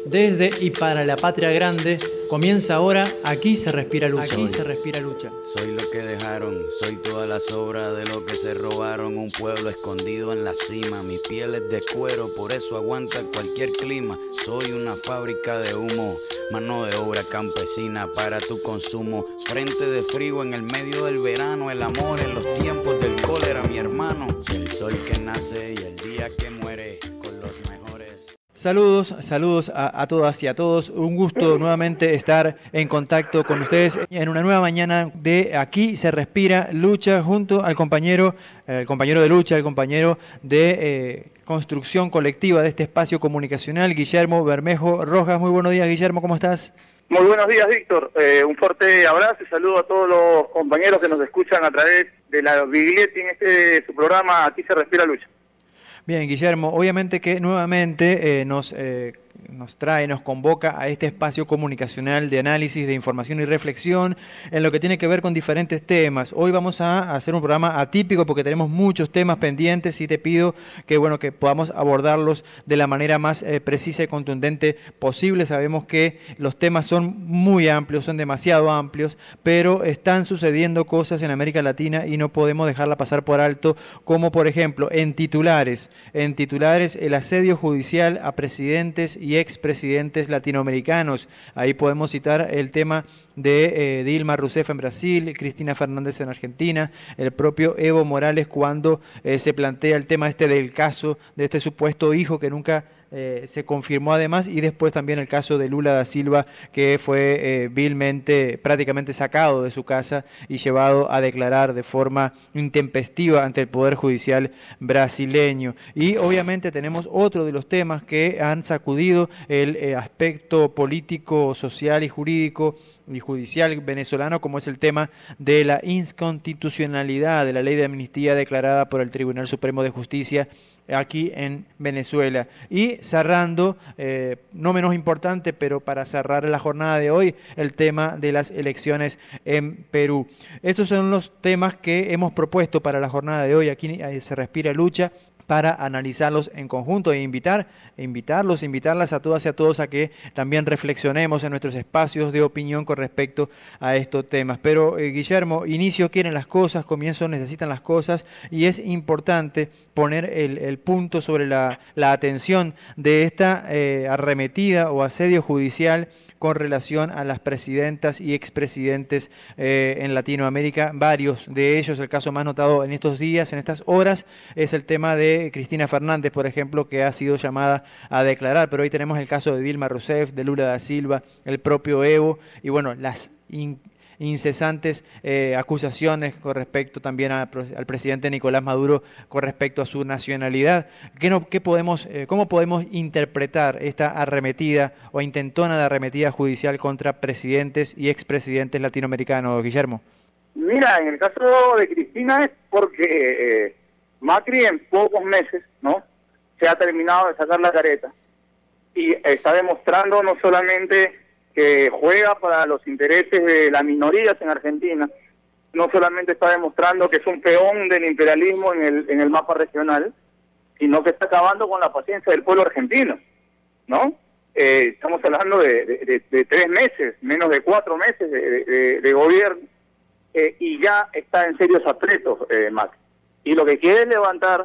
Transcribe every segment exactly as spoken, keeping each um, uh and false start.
Desde y para la patria grande, comienza ahora Aquí se respira lucha. Aquí se respira lucha. Soy lo que dejaron, soy toda la sobra de lo que se robaron. Un pueblo escondido en la cima, mi piel es de cuero, por eso aguanta cualquier clima. Soy una fábrica de humo, mano de obra campesina para tu consumo. Frente de frío en el medio del verano, el amor en los tiempos del cólera, mi hermano. El sol que nace y el día que muere con los mejores. Saludos, saludos a, a todas y a todos. Un gusto nuevamente estar en contacto con ustedes en una nueva mañana de Aquí se respira lucha junto al compañero, el compañero de lucha, el compañero de eh, construcción colectiva de este espacio comunicacional, Guillermo Bermejo Rojas. Muy buenos días, Guillermo, ¿cómo estás? Muy buenos días, Víctor. Eh, un fuerte abrazo y saludo a todos los compañeros que nos escuchan a través de la Biglietti en este su programa Aquí se respira lucha. Bien, Guillermo, obviamente que nuevamente eh, nos, eh, nos trae, nos convoca a este espacio comunicacional de análisis, de información y reflexión en lo que tiene que ver con diferentes temas. Hoy vamos a hacer un programa atípico porque tenemos muchos temas pendientes y te pido que, bueno, que podamos abordarlos de la manera más eh, precisa y contundente posible. Sabemos que los temas son muy amplios, son demasiado amplios, pero están sucediendo cosas en América Latina y no podemos dejarla pasar por alto, como por ejemplo en titulares. En titulares, el asedio judicial a presidentes y expresidentes latinoamericanos. Ahí podemos citar el tema de eh, Dilma Rousseff en Brasil, Cristina Fernández en Argentina, el propio Evo Morales cuando eh, se plantea el tema este del caso de este supuesto hijo que nunca Eh, se confirmó además, y después también el caso de Lula da Silva, que fue eh, vilmente, prácticamente sacado de su casa y llevado a declarar de forma intempestiva ante el Poder Judicial brasileño. Y obviamente tenemos otro de los temas que han sacudido el eh, aspecto político, social y jurídico y judicial venezolano, como es el tema de la inconstitucionalidad de la ley de amnistía declarada por el Tribunal Supremo de Justicia aquí en Venezuela. Y cerrando, eh, no menos importante, pero para cerrar la jornada de hoy, el tema de las elecciones en Perú. Estos son los temas que hemos propuesto para la jornada de hoy. Aquí se respira lucha, para analizarlos en conjunto e invitar, e invitarlos, invitarlas a todas y a todos a que también reflexionemos en nuestros espacios de opinión con respecto a estos temas. Pero, eh, Guillermo, inicio quieren las cosas, comienzo necesitan las cosas, y es importante poner el, el punto sobre la, la atención de esta eh, arremetida o asedio judicial con relación a las presidentas y expresidentes eh, en Latinoamérica, varios de ellos. El caso más notado en estos días, en estas horas, es el tema de Cristina Fernández, por ejemplo, que ha sido llamada a declarar, pero hoy tenemos el caso de Dilma Rousseff, de Lula da Silva, el propio Evo, y bueno, las in incesantes eh, acusaciones con respecto también a, al presidente Nicolás Maduro con respecto a su nacionalidad. ¿Qué, no, qué podemos, eh, ¿Cómo podemos interpretar esta arremetida o intentona de arremetida judicial contra presidentes y expresidentes latinoamericanos, Guillermo? Mira, en el caso de Cristina es porque eh, Macri en pocos meses, ¿no?, se ha terminado de sacar la careta y está demostrando no solamente que juega para los intereses de las minorías en Argentina, no solamente está demostrando que es un peón del imperialismo en el en el mapa regional, sino que está acabando con la paciencia del pueblo argentino, ¿no? Eh, estamos hablando de, de, de, de tres meses, menos de cuatro meses de, de, de gobierno, eh, y ya está en serios aprietos, eh, Macri. Y lo que quiere es levantar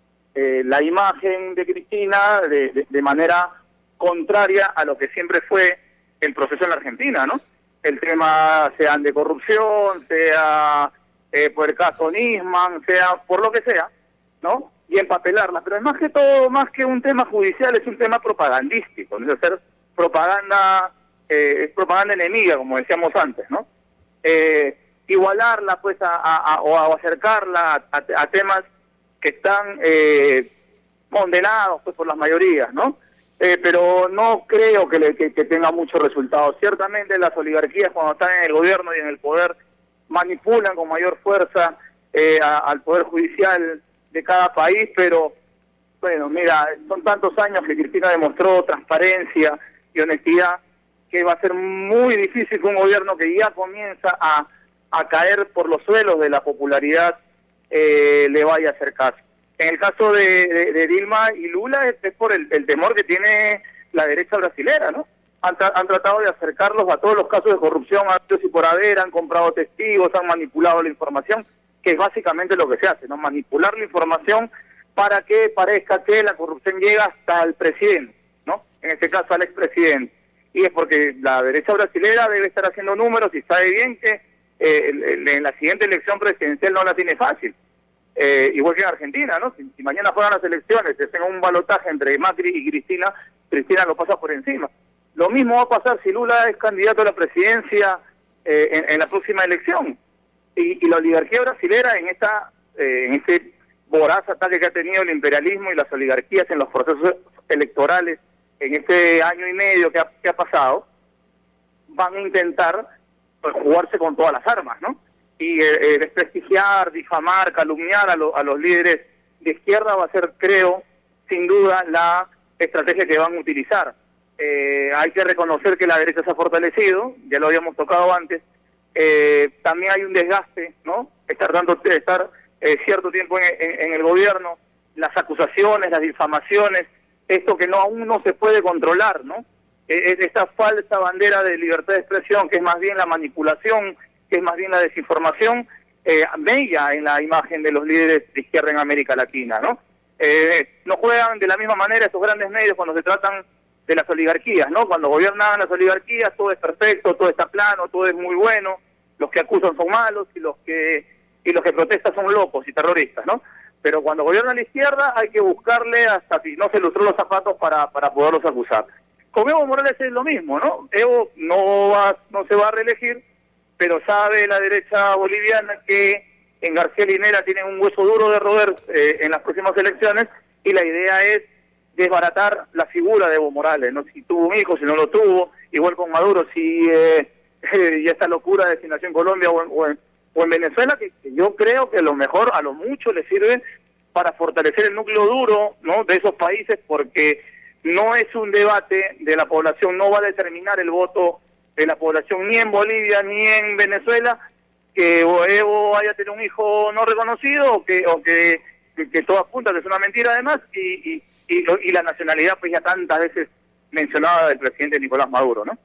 eh, la imagen de Cristina de, de, de manera contraria a lo que siempre fue el proceso en la Argentina, ¿no? El tema sea de corrupción, sea eh, por el caso Nisman, sea por lo que sea, ¿no? Y empapelarla. Pero es más que todo, más que un tema judicial, es un tema propagandístico, ¿no? Es hacer propaganda, eh, es propaganda enemiga, como decíamos antes, ¿no? Eh, igualarla, pues, a, a, a, o a acercarla a, a, a temas que están eh, condenados, pues, por las mayorías, ¿no? Eh, pero no creo que, le, que, que tenga muchos resultados. Ciertamente las oligarquías, cuando están en el gobierno y en el poder, manipulan con mayor fuerza eh, a, al poder judicial de cada país, pero bueno, mira, son tantos años que Cristina demostró transparencia y honestidad que va a ser muy difícil que un gobierno que ya comienza a, a caer por los suelos de la popularidad eh, le vaya a hacer caso. En el caso de, de, de Dilma y Lula es, es por el, el temor que tiene la derecha brasilera, ¿no? Han, tra han tratado de acercarlos a todos los casos de corrupción, a y por haber, han comprado testigos, han manipulado la información, que es básicamente lo que se hace, ¿no? Manipular la información para que parezca que la corrupción llega hasta el presidente, ¿no? En este caso al expresidente. Y es porque la derecha brasilera debe estar haciendo números y sabe bien que eh, en la siguiente elección presidencial no la tiene fácil. Eh, igual que en Argentina, ¿no? Si, si mañana fueran las elecciones, se hacen un balotaje entre Macri y Cristina, Cristina lo pasa por encima. Lo mismo va a pasar si Lula es candidato a la presidencia eh, en, en la próxima elección. Y, y la oligarquía brasilera en esta eh, en este voraz ataque que ha tenido el imperialismo y las oligarquías en los procesos electorales en este año y medio que ha, que ha pasado, van a intentar pues, jugarse con todas las armas, ¿no? Y eh, eh, desprestigiar, difamar, calumniar a, lo, a los líderes de izquierda va a ser, creo, sin duda, la estrategia que van a utilizar. Eh, hay que reconocer que la derecha se ha fortalecido, ya lo habíamos tocado antes. Eh, también hay un desgaste, ¿no? Estar dando estar eh, cierto tiempo en, en, en el gobierno, las acusaciones, las difamaciones, esto que no aún no se puede controlar, ¿no? Eh, esta falsa bandera de libertad de expresión, que es más bien la manipulación, que es más bien la desinformación, eh, mella en la imagen de los líderes de izquierda en América Latina, ¿no? Eh, no juegan de la misma manera estos grandes medios cuando se tratan de las oligarquías, ¿no? Cuando gobiernan las oligarquías todo es perfecto, todo está plano, todo es muy bueno, los que acusan son malos y los que y los que protestan son locos y terroristas, ¿no? Pero cuando gobierna la izquierda hay que buscarle hasta si no se lustró los zapatos para, para poderlos acusar. Con Evo Morales es lo mismo, ¿no? Evo no va, no se va a reelegir, pero sabe la derecha boliviana que en García Linera tienen un hueso duro de roer eh, en las próximas elecciones, y la idea es desbaratar la figura de Evo Morales, ¿no? Si tuvo un hijo, si no lo tuvo, igual con Maduro, si eh, eh, y esta locura de Destinación Colombia o en, o en, o en Venezuela, que, que yo creo que a lo mejor, a lo mucho le sirve para fortalecer el núcleo duro, ¿no? De esos países, porque no es un debate de la población, no va a determinar el voto de la población ni en Bolivia ni en Venezuela, que Evo haya tenido un hijo no reconocido o que o que, que, que todo apunta que es una mentira además, y, y, y, y la nacionalidad pues ya tantas veces mencionada del presidente Nicolás Maduro, ¿no?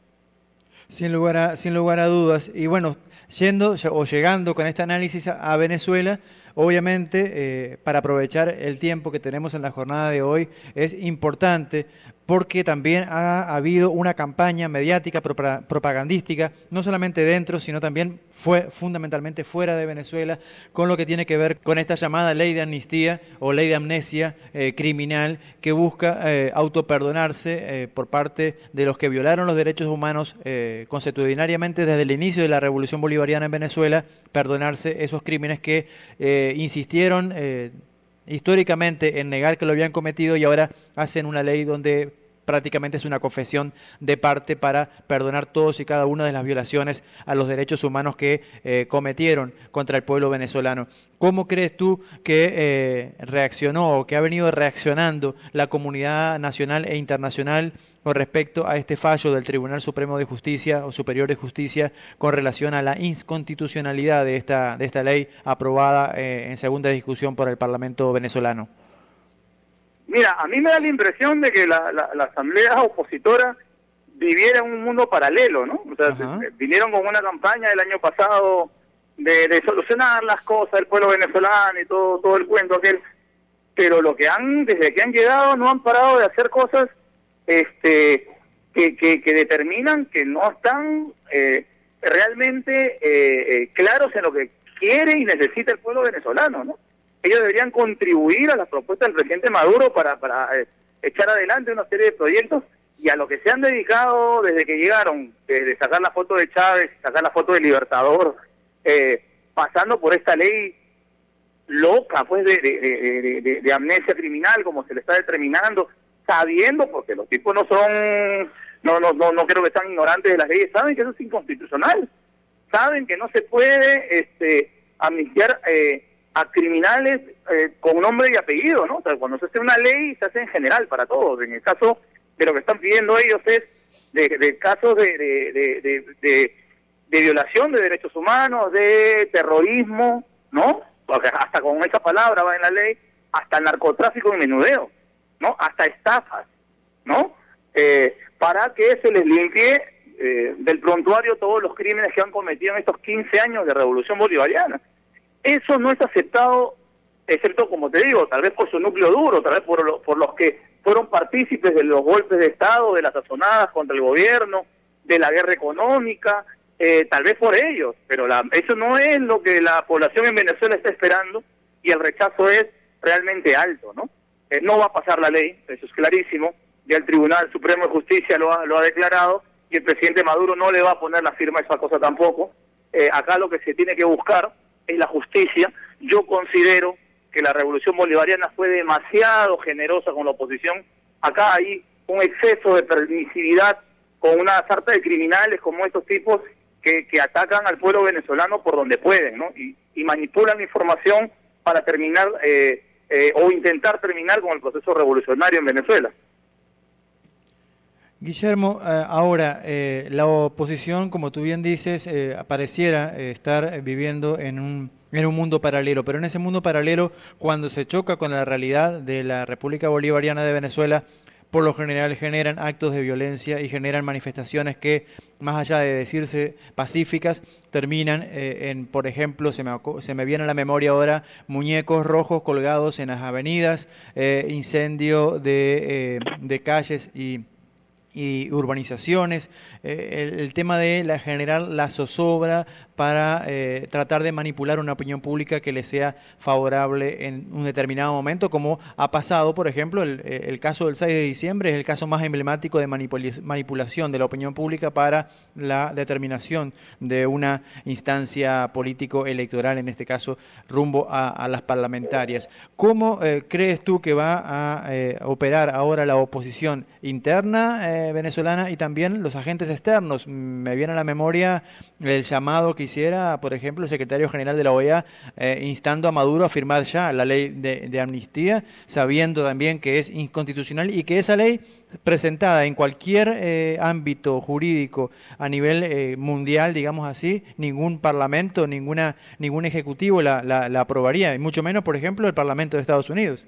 Sin lugar a, sin lugar a dudas. Y bueno, yendo o llegando con este análisis a, a Venezuela, obviamente, eh, para aprovechar el tiempo que tenemos en la jornada de hoy, es importante porque también ha habido una campaña mediática, propagandística, no solamente dentro, sino también fue fundamentalmente fuera de Venezuela, con lo que tiene que ver con esta llamada ley de amnistía o ley de amnesia eh, criminal, que busca eh, autoperdonarse eh, por parte de los que violaron los derechos humanos eh, consuetudinariamente desde el inicio de la Revolución Bolivariana en Venezuela, perdonarse esos crímenes que eh, insistieron eh, históricamente en negar que lo habían cometido, y ahora hacen una ley donde prácticamente es una confesión de parte para perdonar todos y cada una de las violaciones a los derechos humanos que eh, cometieron contra el pueblo venezolano. ¿Cómo crees tú que eh, reaccionó o que ha venido reaccionando la comunidad nacional e internacional con respecto a este fallo del Tribunal Supremo de Justicia o Superior de Justicia con relación a la inconstitucionalidad de esta, de esta ley aprobada eh, en segunda discusión por el Parlamento venezolano? Mira, a mí me da la impresión de que la, la, la asamblea opositora viviera en un mundo paralelo, ¿no? O sea, se, vinieron con una campaña el año pasado de, de solucionar las cosas del pueblo venezolano y todo todo el cuento aquel, pero lo que han, desde que han llegado, no han parado de hacer cosas este que, que, que determinan que no están eh, realmente eh, eh, claros en lo que quiere y necesita el pueblo venezolano, ¿no? Ellos deberían contribuir a las propuestas del presidente Maduro para, para eh, echar adelante una serie de proyectos, y a lo que se han dedicado desde que llegaron, desde sacar la foto de Chávez, sacar la foto del Libertador, eh, pasando por esta ley loca pues de, de, de, de, de amnesia criminal, como se le está determinando, sabiendo, porque los tipos no son, no, no, no, no creo que sean ignorantes de las leyes, saben que eso es inconstitucional, saben que no se puede este, amnistiar eh, a criminales eh, con nombre y apellido, ¿no? O sea, cuando se hace una ley, se hace en general para todos. En el caso de lo que están pidiendo ellos es de, de casos de, de, de, de, de, de violación de derechos humanos, de terrorismo, ¿no? Porque hasta con esa palabra va en la ley, hasta narcotráfico y menudeo, ¿no? Hasta estafas, ¿no? eh, para que se les limpie eh, del prontuario todos los crímenes que han cometido en estos quince años de revolución bolivariana. Eso no es aceptado, excepto, como te digo, tal vez por su núcleo duro, tal vez por, lo, por los que fueron partícipes de los golpes de Estado, de las azonadas contra el gobierno, de la guerra económica, eh, tal vez por ellos, pero la, eso no es lo que la población en Venezuela está esperando, y el rechazo es realmente alto, ¿no? Eh, no va a pasar la ley, eso es clarísimo, ya el Tribunal Supremo de Justicia lo ha, lo ha declarado, y el presidente Maduro no le va a poner la firma a esa cosa tampoco. Eh, acá lo que se tiene que buscar es la justicia. Yo considero que la revolución bolivariana fue demasiado generosa con la oposición. Acá hay un exceso de permisividad con una sarta de criminales como estos tipos que, que atacan al pueblo venezolano por donde pueden, ¿no? Y, y manipulan información para terminar eh, eh, o intentar terminar con el proceso revolucionario en Venezuela. Guillermo, eh, ahora, eh, la oposición, como tú bien dices, eh, pareciera eh, estar viviendo en un, en un mundo paralelo, pero en ese mundo paralelo, cuando se choca con la realidad de la República Bolivariana de Venezuela, por lo general generan actos de violencia y generan manifestaciones que, más allá de decirse pacíficas, terminan eh, en, por ejemplo, se me, se me viene a la memoria ahora, muñecos rojos colgados en las avenidas, eh, incendio de, eh, de calles y... y urbanizaciones, eh, el, el tema de la generar la zozobra para eh, tratar de manipular una opinión pública que le sea favorable en un determinado momento, como ha pasado, por ejemplo, el, el caso del seis de diciembre es el caso más emblemático de manipula manipulación de la opinión pública para la determinación de una instancia político-electoral, en este caso rumbo a, a las parlamentarias. ¿Cómo eh, crees tú que va a eh, operar ahora la oposición interna eh, venezolana y también los agentes externos? Me viene a la memoria el llamado que hiciera, por ejemplo, el secretario general de la O E A eh, instando a Maduro a firmar ya la ley de, de amnistía, sabiendo también que es inconstitucional y que esa ley presentada en cualquier eh, ámbito jurídico a nivel eh, mundial, digamos así, ningún parlamento, ninguna ningún ejecutivo la, la, la aprobaría, y mucho menos, por ejemplo, el Parlamento de Estados Unidos.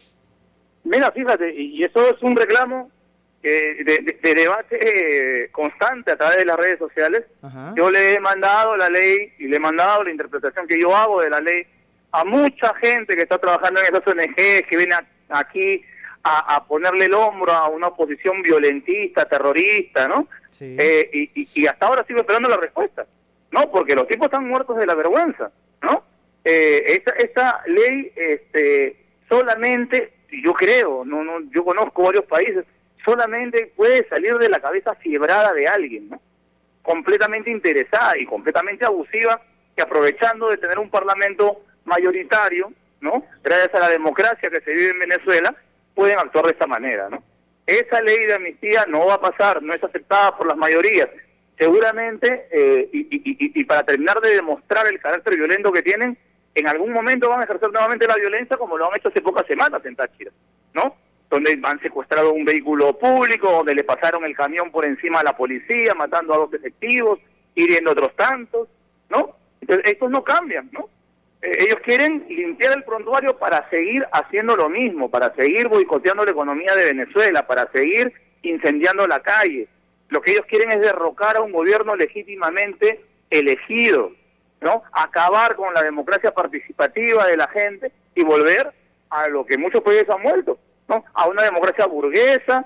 Mira, fíjate, y eso es un reclamo de, de, de debate eh, constante a través de las redes sociales. Ajá. Yo le he mandado la ley y le he mandado la interpretación que yo hago de la ley a mucha gente que está trabajando en esas O N Ges, que viene a, aquí a, a ponerle el hombro a una oposición violentista, terrorista, ¿no? Sí. Eh, y, y, y hasta ahora sigo esperando la respuesta, ¿no? Porque los tipos están muertos de la vergüenza, ¿no? Eh, esta, esta ley este, solamente, yo creo, no, no, yo conozco varios países, solamente puede salir de la cabeza fiebrada de alguien, ¿no? Completamente interesada y completamente abusiva, que aprovechando de tener un parlamento mayoritario, ¿no? Gracias a la democracia que se vive en Venezuela, pueden actuar de esta manera, ¿no? Esa ley de amnistía no va a pasar, no es aceptada por las mayorías. Seguramente, eh, y, y, y, y para terminar de demostrar el carácter violento que tienen, en algún momento van a ejercer nuevamente la violencia como lo han hecho hace pocas semanas en Táchira, ¿no? Donde han secuestrado un vehículo público, donde le pasaron el camión por encima a la policía, matando a dos efectivos, hiriendo a otros tantos, ¿no? Entonces, estos no cambian, ¿no? Eh, ellos quieren limpiar el prontuario para seguir haciendo lo mismo, para seguir boicoteando la economía de Venezuela, para seguir incendiando la calle. Lo que ellos quieren es derrocar a un gobierno legítimamente elegido, ¿no? Acabar con la democracia participativa de la gente y volver a lo que muchos países han vuelto, ¿no? A una democracia burguesa,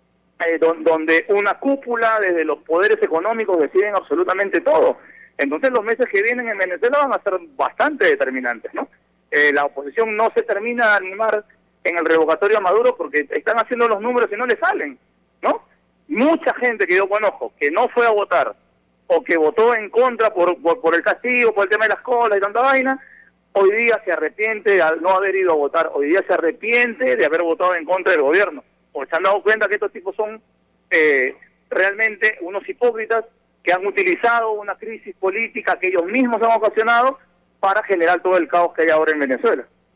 eh, don, donde una cúpula desde los poderes económicos deciden absolutamente todo. Entonces los meses que vienen en Venezuela van a ser bastante determinantes, ¿no? Eh, la oposición no se termina de animar en el revocatorio a Maduro porque están haciendo los números y no le salen, ¿no? Mucha gente que yo conozco que no fue a votar o que votó en contra por, por, por el castigo, por el tema de las colas y tanta vaina, hoy día se arrepiente de no haber ido a votar, hoy día se arrepiente de haber votado en contra del gobierno, porque se han dado cuenta que estos tipos son eh, realmente unos hipócritas que han utilizado una crisis política que ellos mismos han ocasionado para generar todo el caos que hay ahora en Venezuela.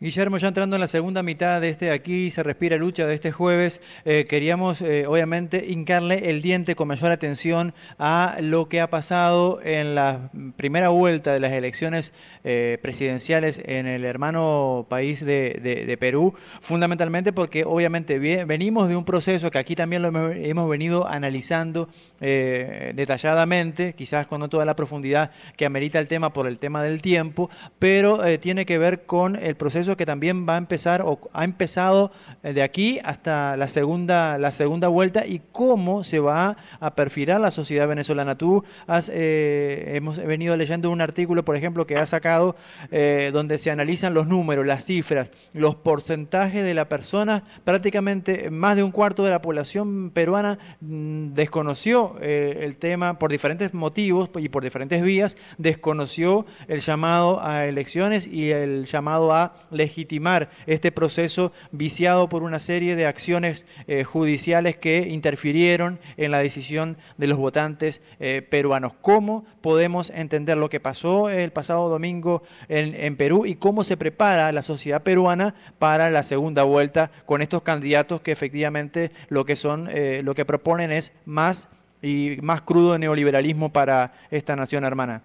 Guillermo, ya entrando en la segunda mitad de este Aquí se respira lucha de este jueves, eh, queríamos eh, obviamente hincarle el diente con mayor atención a lo que ha pasado en la primera vuelta de las elecciones eh, presidenciales en el hermano país de, de, de Perú, fundamentalmente porque obviamente bien, venimos de un proceso que aquí también lo hemos, hemos venido analizando eh, detalladamente, quizás con no toda la profundidad que amerita el tema por el tema del tiempo, pero eh, tiene que ver con el proceso que también va a empezar o ha empezado de aquí hasta la segunda la segunda vuelta y cómo se va a perfilar la sociedad venezolana. Tú has eh, hemos venido leyendo un artículo, por ejemplo, que ha sacado eh, donde se analizan los números, las cifras, los porcentajes de la persona. Prácticamente más de un cuarto de la población peruana mmm, desconoció eh, el tema por diferentes motivos y por diferentes vías, desconoció el llamado a elecciones y el llamado a legitimar este proceso viciado por una serie de acciones eh, judiciales que interfirieron en la decisión de los votantes eh, peruanos. ¿Cómo podemos entender lo que pasó el pasado domingo en, en Perú y cómo se prepara la sociedad peruana para la segunda vuelta con estos candidatos que efectivamente lo que son, eh, lo que proponen es más y más crudo neoliberalismo para esta nación hermana?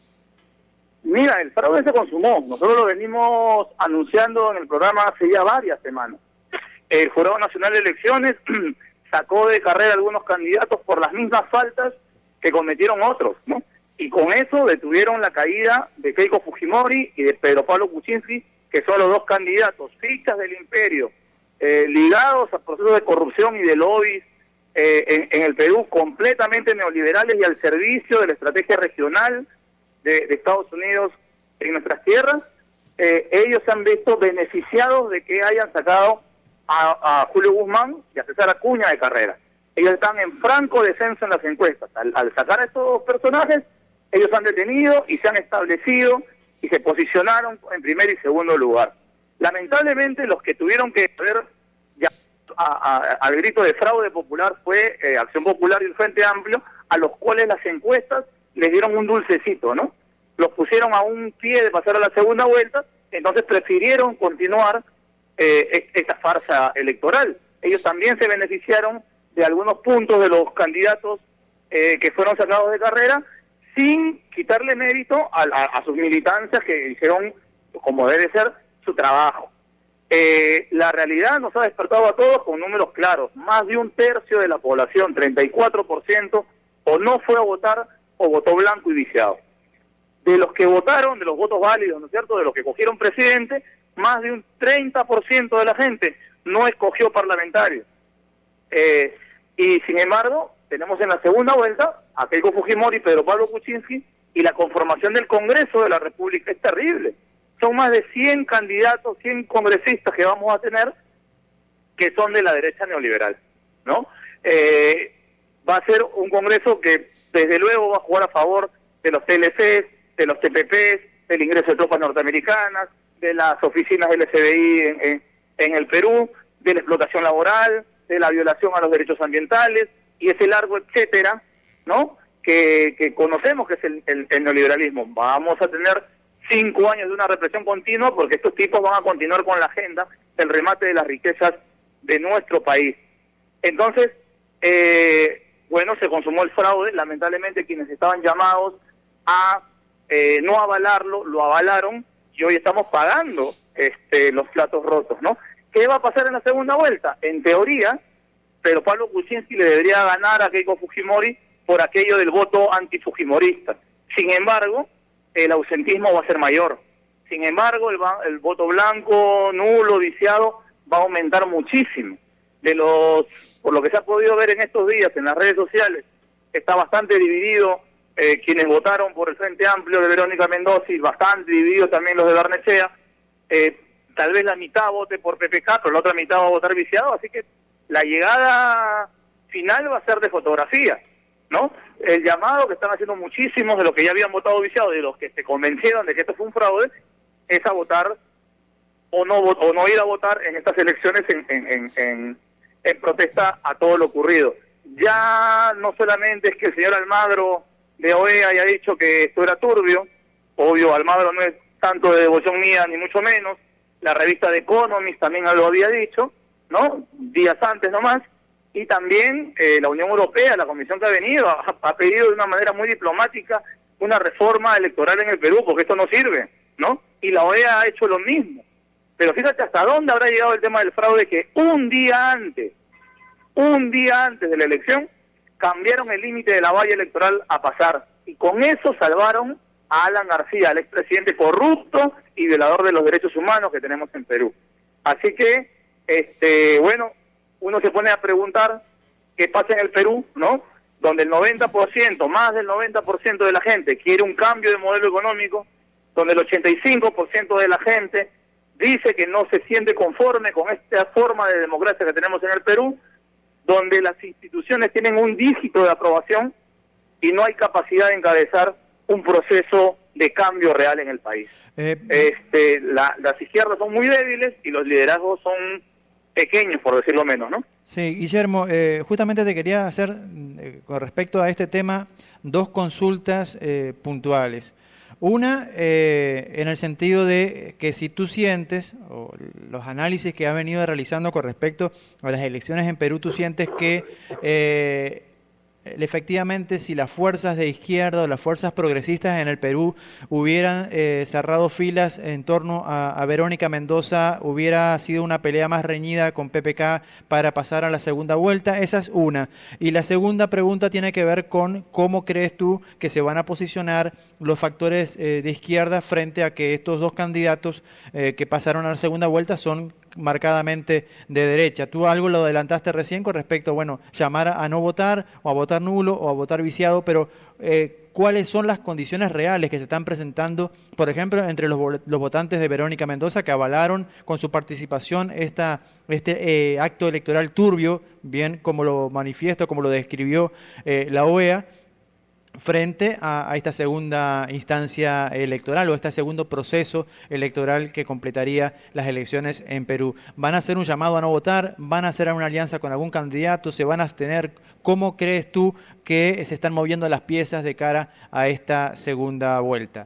Mira, el fraude se consumó. Nosotros lo venimos anunciando en el programa hace ya varias semanas. El Jurado Nacional de Elecciones sacó de carrera algunos candidatos por las mismas faltas que cometieron otros, ¿no? Y con eso detuvieron la caída de Keiko Fujimori y de Pedro Pablo Kuczynski, que son los dos candidatos fichas del imperio, eh, ligados a procesos de corrupción y de lobbies eh, en, en el Perú, completamente neoliberales y al servicio de la estrategia regional De, de Estados Unidos en nuestras tierras. Eh, ellos se han visto beneficiados de que hayan sacado a, a Julio Guzmán y a César Acuña de carrera. Ellos están en franco descenso en las encuestas. Al, al sacar a estos personajes, ellos han detenido y se han establecido y se posicionaron en primer y segundo lugar. Lamentablemente, los que tuvieron que ver ya a, a, al grito de fraude popular fue eh, Acción Popular y el Frente Amplio, a los cuales las encuestas les dieron un dulcecito, ¿no? Los pusieron a un pie de pasar a la segunda vuelta, entonces prefirieron continuar eh, esta farsa electoral. Ellos también se beneficiaron de algunos puntos de los candidatos eh, que fueron sacados de carrera, sin quitarle mérito a, a, a sus militancias que hicieron, como debe ser, su trabajo. Eh, la realidad nos ha despertado a todos con números claros. Más de un tercio de la población, treinta y cuatro por ciento, o no fue a votar o votó blanco y viciado. De los que votaron, de los votos válidos, ¿no es cierto?, de los que cogieron presidente, más de un treinta por ciento de la gente no escogió parlamentario. Eh, y sin embargo, tenemos en la segunda vuelta a Keiko Fujimori, Pedro Pablo Kuczynski, y la conformación del Congreso de la República es terrible. Son más de cien candidatos, cien congresistas que vamos a tener que son de la derecha neoliberal, ¿no? Eh, va a ser un Congreso que desde luego va a jugar a favor de los T L Cs, de los T P Ps, del ingreso de tropas norteamericanas, de las oficinas del F B I en, en, en el Perú, de la explotación laboral, de la violación a los derechos ambientales, y ese largo etcétera, ¿no?, que, que conocemos que es el, el, el neoliberalismo. Vamos a tener cinco años de una represión continua porque estos tipos van a continuar con la agenda del remate de las riquezas de nuestro país. Entonces, eh, bueno, se consumó el fraude. Lamentablemente quienes estaban llamados a eh, no avalarlo, lo avalaron y hoy estamos pagando este, los platos rotos, ¿no? ¿Qué va a pasar en la segunda vuelta? En teoría, Pedro Pablo Kuczynski le debería ganar a Keiko Fujimori por aquello del voto antifujimorista. Sin embargo, el ausentismo va a ser mayor. Sin embargo, el, el voto blanco, nulo, viciado, va a aumentar muchísimo. De los, por lo que se ha podido ver en estos días en las redes sociales, está bastante dividido eh, quienes votaron por el Frente Amplio de Verónica Mendoza y bastante dividido también los de Barnechea. Eh, tal vez la mitad vote por P P K, pero la otra mitad va a votar viciado, así que la llegada final va a ser de fotografía, ¿no? El llamado que están haciendo muchísimos de los que ya habían votado viciado, de los que se convencieron de que esto fue un fraude, es a votar o no o no ir a votar en estas elecciones en, en, en, en, en protesta a todo lo ocurrido. Ya no solamente es que el señor Almagro de O E A haya dicho que esto era turbio, obvio, Almagro no es tanto de devoción mía, ni mucho menos, la revista The Economist también lo había dicho, ¿no? Días antes nomás, y también eh, la Unión Europea, la Comisión que ha venido, ha, ha pedido de una manera muy diplomática una reforma electoral en el Perú, porque esto no sirve, ¿no? Y la O E A ha hecho lo mismo. Pero fíjate hasta dónde habrá llegado el tema del fraude, que un día antes, un día antes de la elección, cambiaron el límite de la valla electoral a pasar. Y con eso salvaron a Alan García, el expresidente corrupto y violador de los derechos humanos que tenemos en Perú. Así que, este, bueno, uno se pone a preguntar qué pasa en el Perú, ¿no? Donde el noventa por ciento, más del noventa por ciento de la gente quiere un cambio de modelo económico, donde el ochenta y cinco por ciento de la gente dice que no se siente conforme con esta forma de democracia que tenemos en el Perú, donde las instituciones tienen un dígito de aprobación y no hay capacidad de encabezar un proceso de cambio real en el país. Eh, este, la, las izquierdas son muy débiles y los liderazgos son pequeños, por decirlo menos, ¿no? Sí, Guillermo, eh, justamente te quería hacer, eh, con respecto a este tema, dos consultas eh, puntuales. Una, eh, en el sentido de que si tú sientes, o los análisis que has venido realizando con respecto a las elecciones en Perú, tú sientes que eh, efectivamente si las fuerzas de izquierda o las fuerzas progresistas en el Perú hubieran eh, cerrado filas en torno a, a Verónica Mendoza, hubiera sido una pelea más reñida con P P K para pasar a la segunda vuelta. Esa es una. Y la segunda pregunta tiene que ver con cómo crees tú que se van a posicionar los factores eh, de izquierda frente a que estos dos candidatos eh, que pasaron a la segunda vuelta son marcadamente de derecha. Tú algo lo adelantaste recién con respecto a, bueno, llamar a, a no votar o a votar nulo o a votar viciado, pero eh, ¿cuáles son las condiciones reales que se están presentando, por ejemplo, entre los, los votantes de Verónica Mendoza que avalaron con su participación esta, este eh, acto electoral turbio, bien como lo manifiesta, como lo describió eh, la O E A, frente a, a esta segunda instancia electoral o este segundo proceso electoral que completaría las elecciones en Perú? ¿Van a hacer un llamado a no votar? ¿Van a hacer una alianza con algún candidato? ¿Se van a abstener? ¿Cómo crees tú que se están moviendo las piezas de cara a esta segunda vuelta?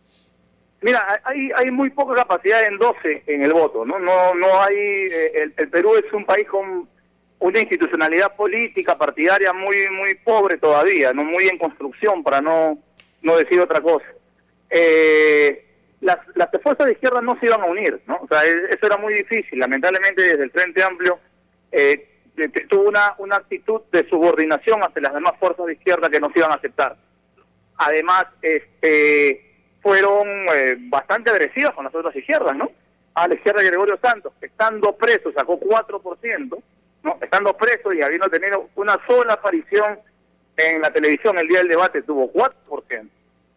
Mira, hay, hay muy poca capacidad en doce en el voto, ¿no? No, no hay, el, el Perú es un país con una institucionalidad política partidaria muy muy pobre todavía, no muy en construcción, para no no decir otra cosa. Eh, las, las fuerzas de izquierda no se iban a unir, ¿no? O sea, eso era muy difícil. Lamentablemente desde el Frente Amplio eh, tuvo una, una actitud de subordinación hacia las demás fuerzas de izquierda que no se iban a aceptar. Además, este fueron eh, bastante agresivas con las otras izquierdas, ¿no? A la izquierda de Gregorio Santos, estando preso, sacó cuatro por ciento, ¿no? Estando preso y habiendo tenido una sola aparición en la televisión el día del debate, tuvo cuatro por ciento.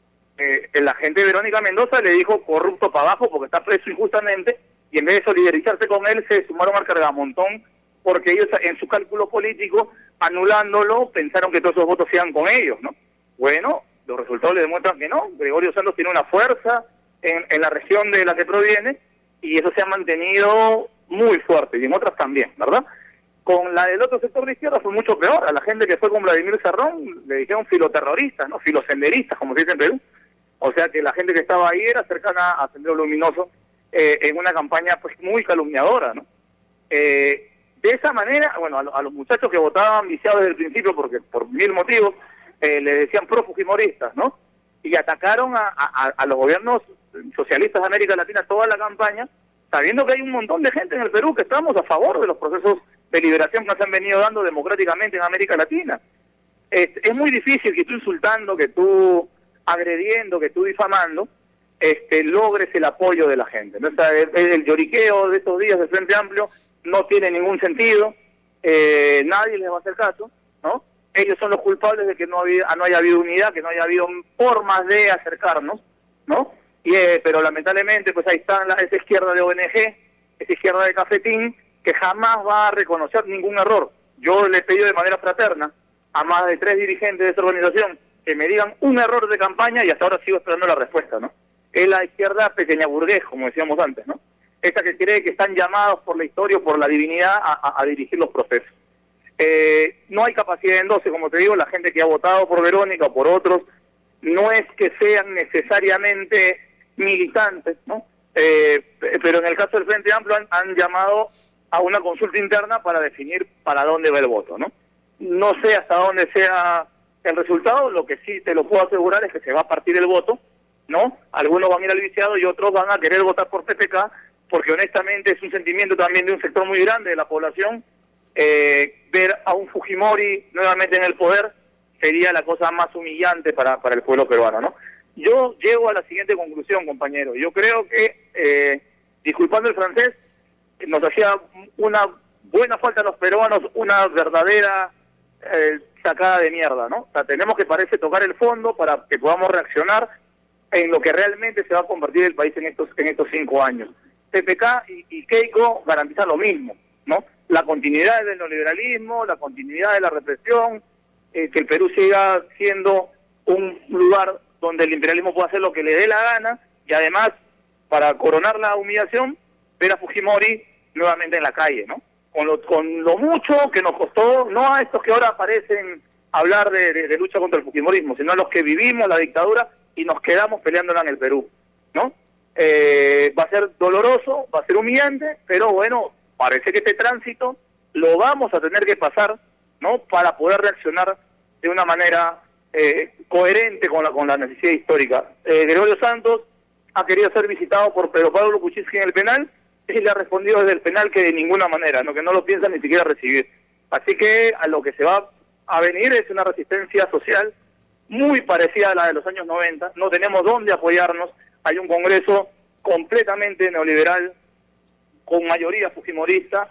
Eh, el agente Verónica Mendoza le dijo corrupto para abajo porque está preso injustamente, y en vez de solidarizarse con él se sumaron al cargamontón, porque ellos en su cálculo político, anulándolo, pensaron que todos esos votos iban con ellos, ¿no? Bueno, los resultados le demuestran que no. Gregorio Santos tiene una fuerza en, en la región de la que proviene, y eso se ha mantenido muy fuerte, y en otras también, ¿verdad? Con la del otro sector de izquierda fue mucho peor. A la gente que fue con Vladimir Cerrón le dijeron filoterroristas, ¿no? Filosenderistas, como se dice en Perú. O sea que la gente que estaba ahí era cercana a Sendero Luminoso, eh, en una campaña pues muy calumniadora, ¿no? Eh, de esa manera, bueno, a, a los muchachos que votaban viciados desde el principio, porque por mil motivos, eh, le decían profugimoristas, ¿no? Y atacaron a, a, a los gobiernos socialistas de América Latina toda la campaña, sabiendo que hay un montón de gente en el Perú que estamos a favor de los procesos de liberación que nos han venido dando democráticamente en América Latina. Es, es muy difícil que tú insultando, que tú agrediendo, que tú difamando, este, logres el apoyo de la gente, ¿no? O sea, el, el lloriqueo de estos días del Frente Amplio no tiene ningún sentido, eh, nadie les va a hacer caso, ¿no? Ellos son los culpables de que no, había, no haya habido unidad, que no haya habido formas de acercarnos, ¿no? Y, eh, pero lamentablemente, pues ahí está la, esa izquierda de O N G, esa izquierda de cafetín, que jamás va a reconocer ningún error. Yo le he pedido de manera fraterna a más de tres dirigentes de esta organización que me digan un error de campaña, y hasta ahora sigo esperando la respuesta, ¿no? Es la izquierda pequeña burgués, como decíamos antes, ¿no? Esa que cree que están llamados por la historia o por la divinidad a, a, a dirigir los procesos. Eh, no hay capacidad en doce, como te digo, la gente que ha votado por Verónica o por otros, no es que sean necesariamente militantes, ¿no? Eh, pero en el caso del Frente Amplio han, han llamado a una consulta interna para definir para dónde va el voto, ¿no? No sé hasta dónde sea el resultado, lo que sí te lo puedo asegurar es que se va a partir el voto, ¿no? Algunos van a ir al viciado y otros van a querer votar por P P K, porque honestamente es un sentimiento también de un sector muy grande de la población. Eh, ver a un Fujimori nuevamente en el poder sería la cosa más humillante para, para el pueblo peruano, ¿no? Yo llego a la siguiente conclusión, compañero. Yo creo que, eh, disculpando el francés, nos hacía una buena falta a los peruanos, una verdadera eh, sacada de mierda, ¿no? O sea, tenemos que, parece, tocar el fondo para que podamos reaccionar en lo que realmente se va a convertir el país en estos en estos cinco años. P P K y, y Keiko garantizan lo mismo, ¿no? La continuidad del neoliberalismo, la continuidad de la represión, eh, que el Perú siga siendo un lugar donde el imperialismo pueda hacer lo que le dé la gana, y además, para coronar la humillación, ver a Fujimori nuevamente en la calle, ¿no? Con lo, con lo mucho que nos costó, no a estos que ahora aparecen hablar de, de, de lucha contra el Fujimorismo, sino a los que vivimos la dictadura y nos quedamos peleándola en el Perú, ¿no? Eh, va a ser doloroso, va a ser humillante, pero bueno, parece que este tránsito lo vamos a tener que pasar, ¿no? Para poder reaccionar de una manera eh, coherente con la con la necesidad histórica. Eh, Gregorio Santos ha querido ser visitado por Pedro Pablo Kuczynski en el penal, y le ha respondido desde el penal que de ninguna manera, no que no lo piensa ni siquiera recibir. Así que a lo que se va a venir es una resistencia social muy parecida a la de los años noventa, no tenemos dónde apoyarnos, hay un Congreso completamente neoliberal, con mayoría fujimorista,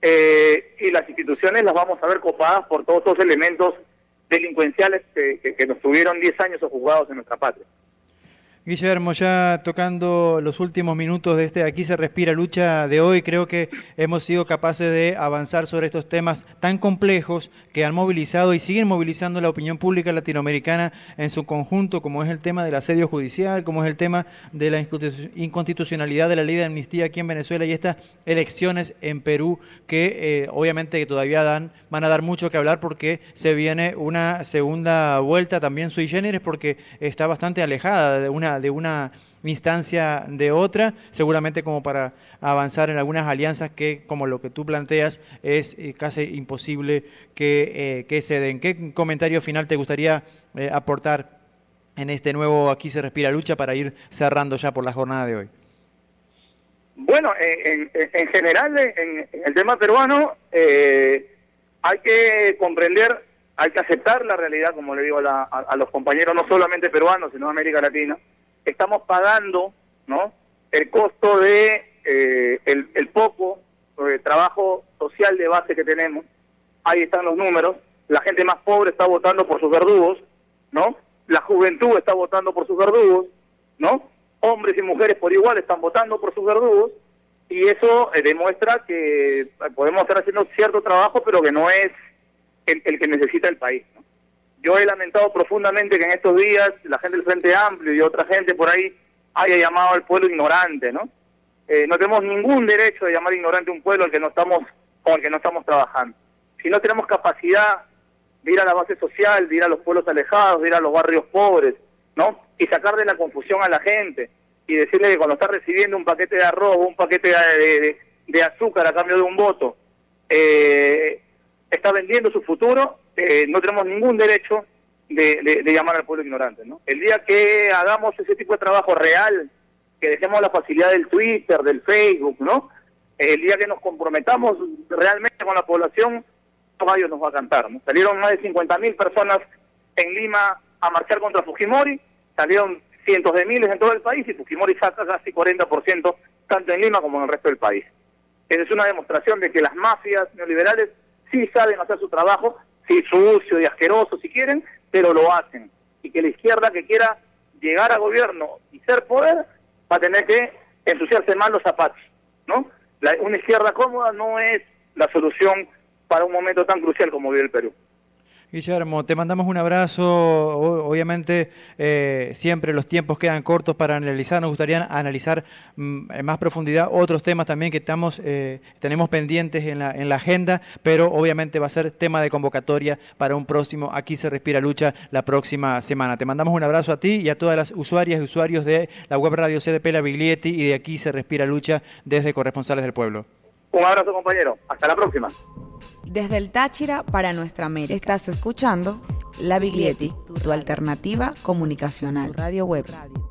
eh, y las instituciones las vamos a ver copadas por todos esos elementos delincuenciales que, que, que nos tuvieron diez años juzgados en nuestra patria. Guillermo, ya tocando los últimos minutos de este Aquí se respira lucha de hoy, creo que hemos sido capaces de avanzar sobre estos temas tan complejos que han movilizado y siguen movilizando la opinión pública latinoamericana en su conjunto, como es el tema del asedio judicial, como es el tema de la inconstitucionalidad de la ley de amnistía aquí en Venezuela y estas elecciones en Perú que eh, obviamente todavía dan, van a dar mucho que hablar porque se viene una segunda vuelta también sui generis porque está bastante alejada de una de una instancia de otra, seguramente como para avanzar en algunas alianzas que, como lo que tú planteas, es eh, casi imposible que, eh, que se den. ¿Qué comentario final te gustaría eh, aportar en este nuevo Aquí se respira lucha para ir cerrando ya por la jornada de hoy? Bueno, en, en, en general, en, en el tema peruano, eh, hay que comprender, hay que aceptar la realidad, como le digo a, la, a, a los compañeros, no solamente peruanos, sino de América Latina. Estamos pagando, ¿no?, el costo de eh, el, el poco eh, trabajo social de base que tenemos. Ahí están los números. La gente más pobre está votando por sus verdugos, ¿no? La juventud está votando por sus verdugos, ¿no? Hombres y mujeres por igual están votando por sus verdugos, y eso eh, demuestra que podemos estar haciendo cierto trabajo, pero que no es el, el que necesita el país, ¿no? Yo he lamentado profundamente que en estos días la gente del Frente Amplio y otra gente por ahí haya llamado al pueblo ignorante, ¿no? Eh, no tenemos ningún derecho de llamar ignorante a un pueblo al que no estamos, con el que no estamos trabajando. Si no tenemos capacidad de ir a la base social, de ir a los pueblos alejados, de ir a los barrios pobres, ¿no? Y sacar de la confusión a la gente y decirle que cuando está recibiendo un paquete de arroz o un paquete de, de, de azúcar a cambio de un voto, eh, está vendiendo su futuro, eh, no tenemos ningún derecho de, de, de llamar al pueblo ignorante, ¿no? El día que hagamos ese tipo de trabajo real, que dejemos la facilidad del Twitter, del Facebook, ¿no? El día que nos comprometamos realmente con la población, los gallos nos va a cantar, ¿no? Salieron más de cincuenta mil personas en Lima a marchar contra Fujimori, salieron cientos de miles en todo el país y Fujimori saca casi cuarenta por ciento tanto en Lima como en el resto del país. Esa es una demostración de que las mafias neoliberales sí saben hacer su trabajo, sí sucio y asqueroso si quieren, pero lo hacen. Y que la izquierda que quiera llegar a gobierno y ser poder va a tener que ensuciarse más los zapatos, ¿no? La, una izquierda cómoda no es la solución para un momento tan crucial como vive el Perú. Guillermo, te mandamos un abrazo. O, obviamente, eh, siempre los tiempos quedan cortos para analizar. Nos gustaría analizar mm, en más profundidad otros temas también que estamos eh, tenemos pendientes en la, en la agenda, pero obviamente va a ser tema de convocatoria para un próximo Aquí se respira lucha la próxima semana. Te mandamos un abrazo a ti y a todas las usuarias y usuarios de la web radio C D P La Biglietti y de Aquí se respira lucha desde Corresponsales del Pueblo. Un abrazo, compañero. Hasta la próxima. Desde el Táchira para nuestra América. Estás escuchando La Biglietti, tu alternativa comunicacional. Radio Web.